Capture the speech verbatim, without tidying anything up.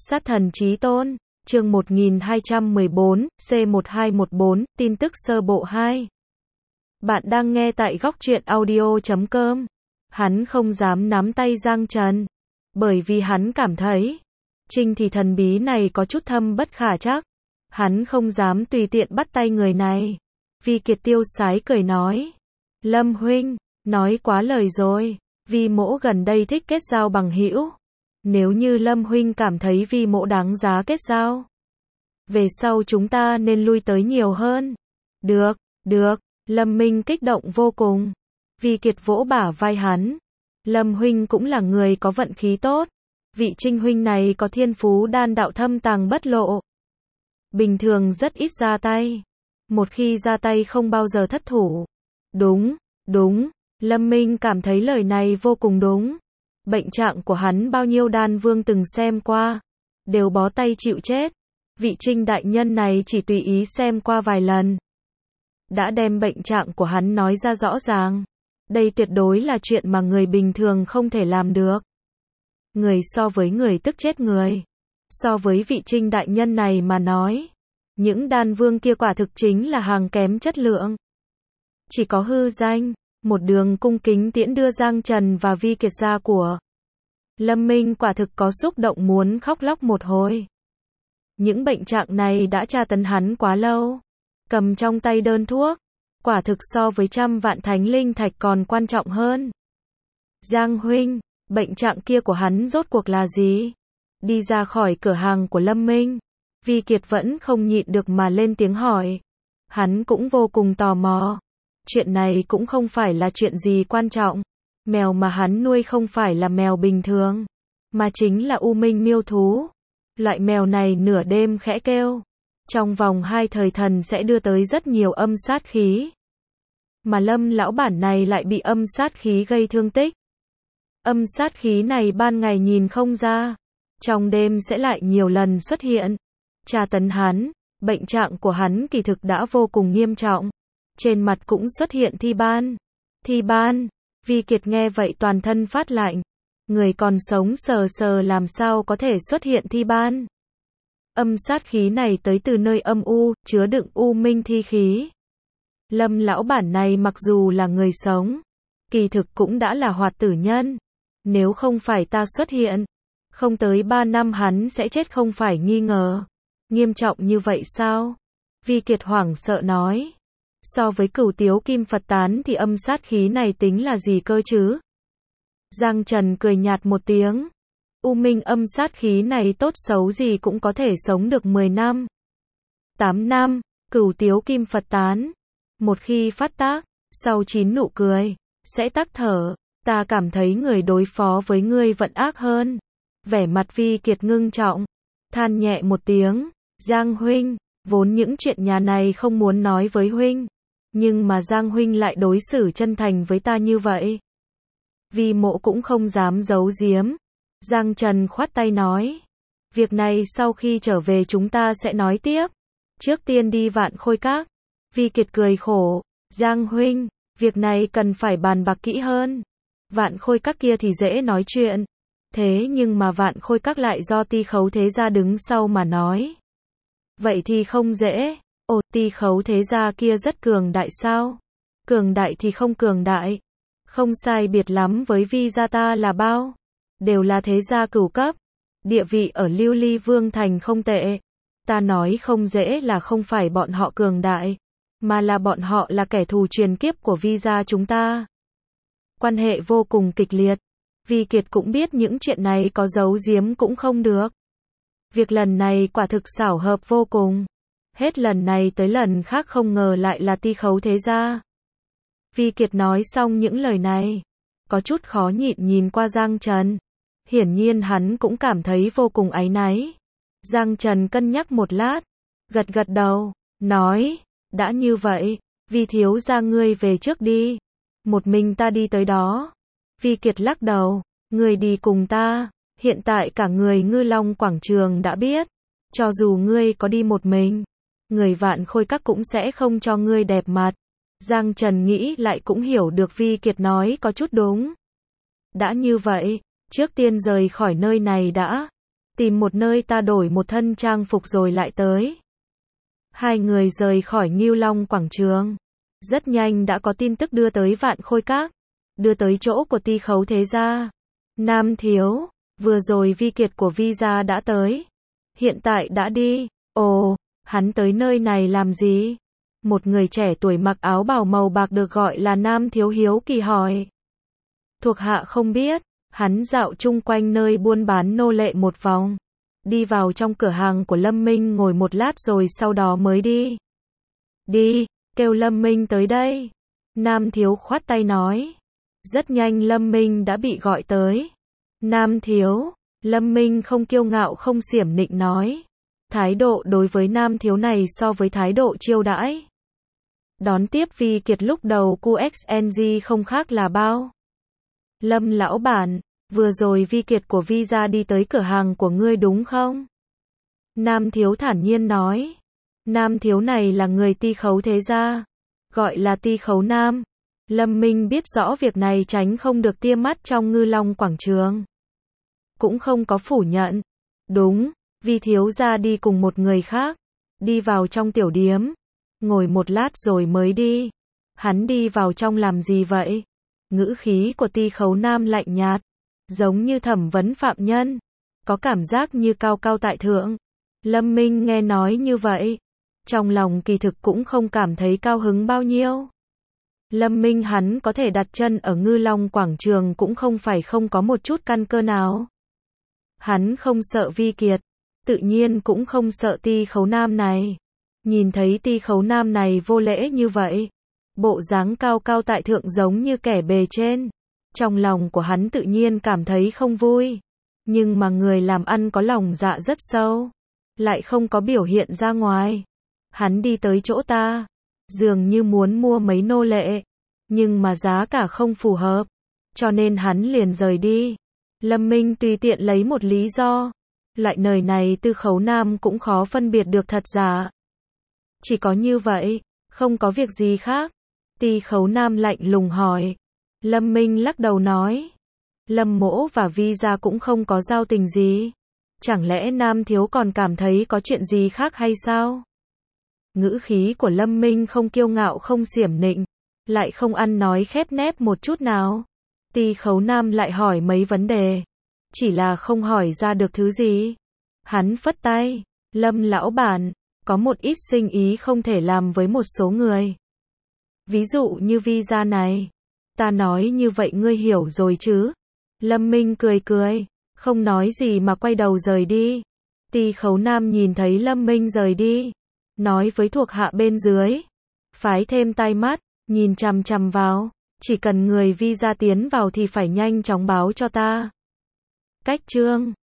Sát thần chí tôn, chương một nghìn hai trăm mười bốn, C một hai một bốn, tin tức sơ bộ hai. Bạn đang nghe tại góc truyện audio chấm com. Hắn không dám nắm tay Giang Trần, bởi vì hắn cảm thấy, Trinh thì thần bí này có chút thâm bất khả trắc. Hắn không dám tùy tiện bắt tay người này. Vi Kiệt tiêu sái cười nói, Lâm huynh, nói quá lời rồi, Vi mỗ gần đây thích kết giao bằng hữu. Nếu như Lâm huynh cảm thấy Vi mỗ đáng giá kết giao, về sau chúng ta nên lui tới nhiều hơn. Được, được, Lâm Minh kích động vô cùng. Vi Kiệt vỗ bả vai hắn. Lâm huynh cũng là người có vận khí tốt. Vị Trinh huynh này có thiên phú đan đạo thâm tàng bất lộ. Bình thường rất ít ra tay. Một khi ra tay không bao giờ thất thủ. Đúng, đúng, Lâm Minh cảm thấy lời này vô cùng đúng. Bệnh trạng của hắn bao nhiêu đan vương từng xem qua, đều bó tay chịu chết. Vị Trinh đại nhân này chỉ tùy ý xem qua vài lần, đã đem bệnh trạng của hắn nói ra rõ ràng. Đây tuyệt đối là chuyện mà người bình thường không thể làm được. Người so với người tức chết người. So với vị Trinh đại nhân này mà nói, những đan vương kia quả thực chính là hàng kém chất lượng. Chỉ có hư danh, một đường cung kính tiễn đưa Giang Trần và Vi Kiệt ra của. Lâm Minh quả thực có xúc động muốn khóc lóc một hồi. Những bệnh trạng này đã tra tấn hắn quá lâu. Cầm trong tay đơn thuốc, quả thực so với trăm vạn thánh linh thạch còn quan trọng hơn. Giang huynh, bệnh trạng kia của hắn rốt cuộc là gì? Đi ra khỏi cửa hàng của Lâm Minh, Vi Kiệt vẫn không nhịn được mà lên tiếng hỏi. Hắn cũng vô cùng tò mò. Chuyện này cũng không phải là chuyện gì quan trọng. Mèo mà hắn nuôi không phải là mèo bình thường, mà chính là U Minh miêu thú. Loại mèo này nửa đêm khẽ kêu, trong vòng hai thời thần sẽ đưa tới rất nhiều âm sát khí. Mà Lâm lão bản này lại bị âm sát khí gây thương tích. Âm sát khí này ban ngày nhìn không ra, trong đêm sẽ lại nhiều lần xuất hiện. Tra tấn hắn, bệnh trạng của hắn kỳ thực đã vô cùng nghiêm trọng. Trên mặt cũng xuất hiện thi ban. Thi ban, Vi Kiệt nghe vậy toàn thân phát lạnh. Người còn sống sờ sờ làm sao có thể xuất hiện thi ban. Âm sát khí này tới từ nơi âm u, chứa đựng u minh thi khí. Lâm lão bản này mặc dù là người sống, kỳ thực cũng đã là hoạt tử nhân. Nếu không phải ta xuất hiện, không tới ba năm hắn sẽ chết không phải nghi ngờ. Nghiêm trọng như vậy sao? Vi Kiệt hoảng sợ nói. So với Cửu Tiếu Kim Phật Tán thì âm sát khí này tính là gì cơ chứ? Giang Trần cười nhạt một tiếng. U minh âm sát khí này tốt xấu gì cũng có thể sống được mười năm. tám năm, Cửu Tiếu Kim Phật Tán. Một khi phát tác, sau chín nụ cười, sẽ tắc thở. Ta cảm thấy người đối phó với ngươi vẫn ác hơn. Vẻ mặt Vi Kiệt ngưng trọng, than nhẹ một tiếng. Giang huynh, vốn những chuyện nhà này không muốn nói với huynh. Nhưng mà Giang huynh lại đối xử chân thành với ta như vậy. Vi mộ cũng không dám giấu giếm. Giang Trần khoát tay nói. Việc này sau khi trở về chúng ta sẽ nói tiếp. Trước tiên đi Vạn Khôi Các. Vi Kiệt cười khổ. Giang huynh, việc này cần phải bàn bạc kỹ hơn. Vạn Khôi Các kia thì dễ nói chuyện. Thế nhưng mà Vạn Khôi Các lại do Ti Khấu Thế Gia đứng sau mà nói. Vậy thì không dễ. Ồ, Ti Khấu Thế Gia kia rất cường đại sao? Cường đại thì không cường đại. Không sai biệt lắm với Vi gia ta là bao. Đều là thế gia cửu cấp. Địa vị ở Lưu Ly Vương Thành không tệ. Ta nói không dễ là không phải bọn họ cường đại, mà là bọn họ là kẻ thù truyền kiếp của Vi gia chúng ta. Quan hệ vô cùng kịch liệt. Vi Kiệt cũng biết những chuyện này có giấu giếm cũng không được. Việc lần này quả thực xảo hợp vô cùng. Hết lần này tới lần khác không ngờ lại là Ti Khấu Thế Gia. Vi Kiệt nói xong những lời này, có chút khó nhịn nhìn qua Giang Trần. Hiển nhiên hắn cũng cảm thấy vô cùng áy náy. Giang Trần cân nhắc một lát, gật gật đầu, nói, đã như vậy, Vi thiếu gia ngươi về trước đi. Một mình ta đi tới đó. Vi Kiệt lắc đầu, ngươi đi cùng ta, hiện tại cả người Ngư Long Quảng Trường đã biết. Cho dù ngươi có đi một mình, người Vạn Khôi Các cũng sẽ không cho ngươi đẹp mặt. Giang Trần nghĩ lại cũng hiểu được Vi Kiệt nói có chút đúng. Đã như vậy, trước tiên rời khỏi nơi này đã. tìm một nơi ta đổi một thân trang phục rồi lại tới. Hai người rời khỏi Ngưu Long quảng trường. Rất nhanh đã có tin tức đưa tới Vạn Khôi Các, đưa tới chỗ của Ti Khấu thế gia. Nam thiếu, vừa rồi Vi Kiệt của Vi gia đã tới. Hiện tại đã đi. Ồ, hắn tới nơi này làm gì? Một người trẻ tuổi mặc áo bào màu bạc được gọi là Nam thiếu hiếu kỳ hỏi. Thuộc hạ không biết, hắn dạo chung quanh nơi buôn bán nô lệ một vòng. Đi vào trong cửa hàng của Lâm Minh ngồi một lát rồi sau đó mới đi. Đi, kêu Lâm Minh tới đây. Nam thiếu khoát tay nói. Rất nhanh Lâm Minh đã bị gọi tới. Nam thiếu, Lâm Minh không kiêu ngạo không xiểm nịnh nói. Thái độ đối với Nam thiếu này so với thái độ chiêu đãi đón tiếp Vi Kiệt lúc đầu cu ích en giê không khác là bao. Lâm lão bản, vừa rồi Vi Kiệt của Vi gia đi tới cửa hàng của ngươi đúng không? Nam thiếu thản nhiên nói. Nam thiếu này là người Ti Khấu thế gia, gọi là Ti Khấu Nam. Lâm Minh biết rõ việc này tránh không được tia mắt trong Ngư Long quảng trường. Cũng không có phủ nhận. Đúng, Vi thiếu gia đi cùng một người khác, đi vào trong tiểu điếm, ngồi một lát rồi mới đi. Hắn đi vào trong làm gì vậy? Ngữ khí của Ti Khấu Nam lạnh nhạt, giống như thẩm vấn phạm nhân, có cảm giác như cao cao tại thượng. Lâm Minh nghe nói như vậy, trong lòng kỳ thực cũng không cảm thấy cao hứng bao nhiêu. Lâm Minh hắn có thể đặt chân ở Ngư Long quảng trường cũng không phải không có một chút căn cơ nào. Hắn không sợ Vi Kiệt, tự nhiên cũng không sợ Ti Khấu Nam này. Nhìn thấy Ti Khấu Nam này vô lễ như vậy, bộ dáng cao cao tại thượng giống như kẻ bề trên, trong lòng của hắn tự nhiên cảm thấy không vui. Nhưng mà người làm ăn có lòng dạ rất sâu, lại không có biểu hiện ra ngoài. Hắn đi tới chỗ ta, dường như muốn mua mấy nô lệ, nhưng mà giá cả không phù hợp, cho nên hắn liền rời đi. Lâm Minh tùy tiện lấy một lý do. Loại nơi này Tư Khấu Nam cũng khó phân biệt được thật giả. Chỉ có như vậy, không có việc gì khác. Ti Khấu Nam lạnh lùng hỏi. Lâm Minh lắc đầu nói. Lâm mỗ và Vi gia cũng không có giao tình gì. Chẳng lẽ Nam thiếu còn cảm thấy có chuyện gì khác hay sao? Ngữ khí của Lâm Minh không kiêu ngạo không xiểm nịnh, lại không ăn nói khép nép một chút nào. Ti Khấu Nam lại hỏi mấy vấn đề, chỉ là không hỏi ra được thứ gì. Hắn phất tay. Lâm lão bản, có một ít sinh ý không thể làm với một số người. Ví dụ như Vi gia này. Ta nói như vậy ngươi hiểu rồi chứ? Lâm Minh cười cười, không nói gì mà quay đầu rời đi. Ti Khấu Nam nhìn thấy Lâm Minh rời đi, nói với thuộc hạ bên dưới. Phái thêm tai mắt, nhìn chằm chằm vào. Chỉ cần người Vi gia tiến vào thì phải nhanh chóng báo cho ta. Cách chương